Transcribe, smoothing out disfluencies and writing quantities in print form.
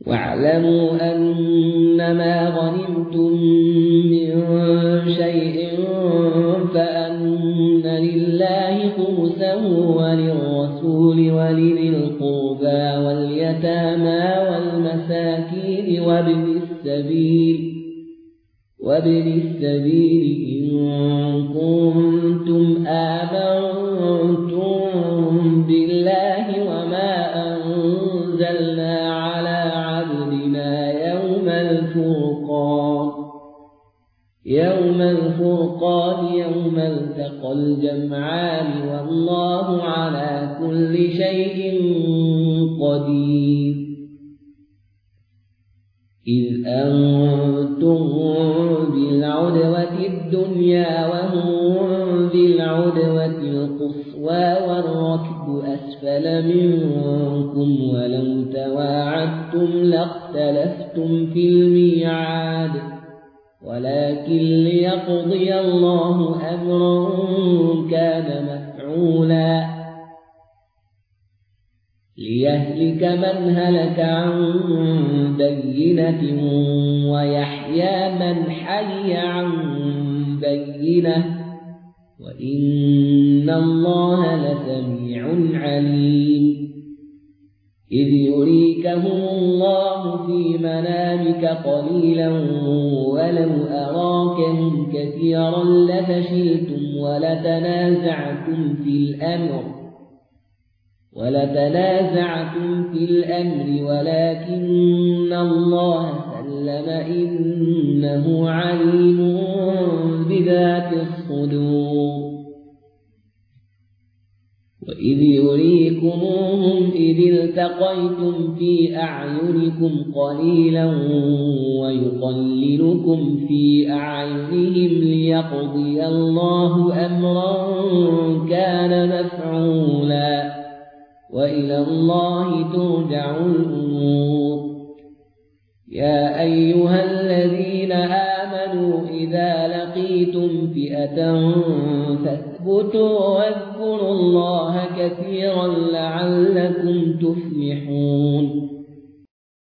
واعلموا أنما غنمتم من شيء فأن لله خمسه وللرسول ولذي واليتامى والمساكين وابن السبيل إن كنتم آمنتم بالله وما أنزلنا على عبدنا يوم الفرقان يوم التقى الجمعان والله على كل شيء قدير. إذ أنتم بالعدوة الدنيا وهم بالعدوة القصوى والركب أسفل منكم ولو تواعدتم لاختلفتم في الميعاد ولكن ليقضي الله أمرا كان مفعولا ليهلك من هلك عن بينة ويحيى من حي عن بينة وإن الله لسميع عليم. إذ يريكهم الله في منامك قليلا ولو أراكهم كثيرا لفشلتم ولتنازعتم في الأمر ولكن الله سلم إنه عليم بذات الصدور. وإذ يريكموهم إذ التقيتم في أعينكم قليلا ويقللكم في أعينهم ليقضي الله أمرا كان مفعولا وإلى الله ترجع الأمور. يا أيها الذين آمنوا إذا لقيتم فئة فاثبتوا واذكروا الله كثيرا لعلكم تفلحون.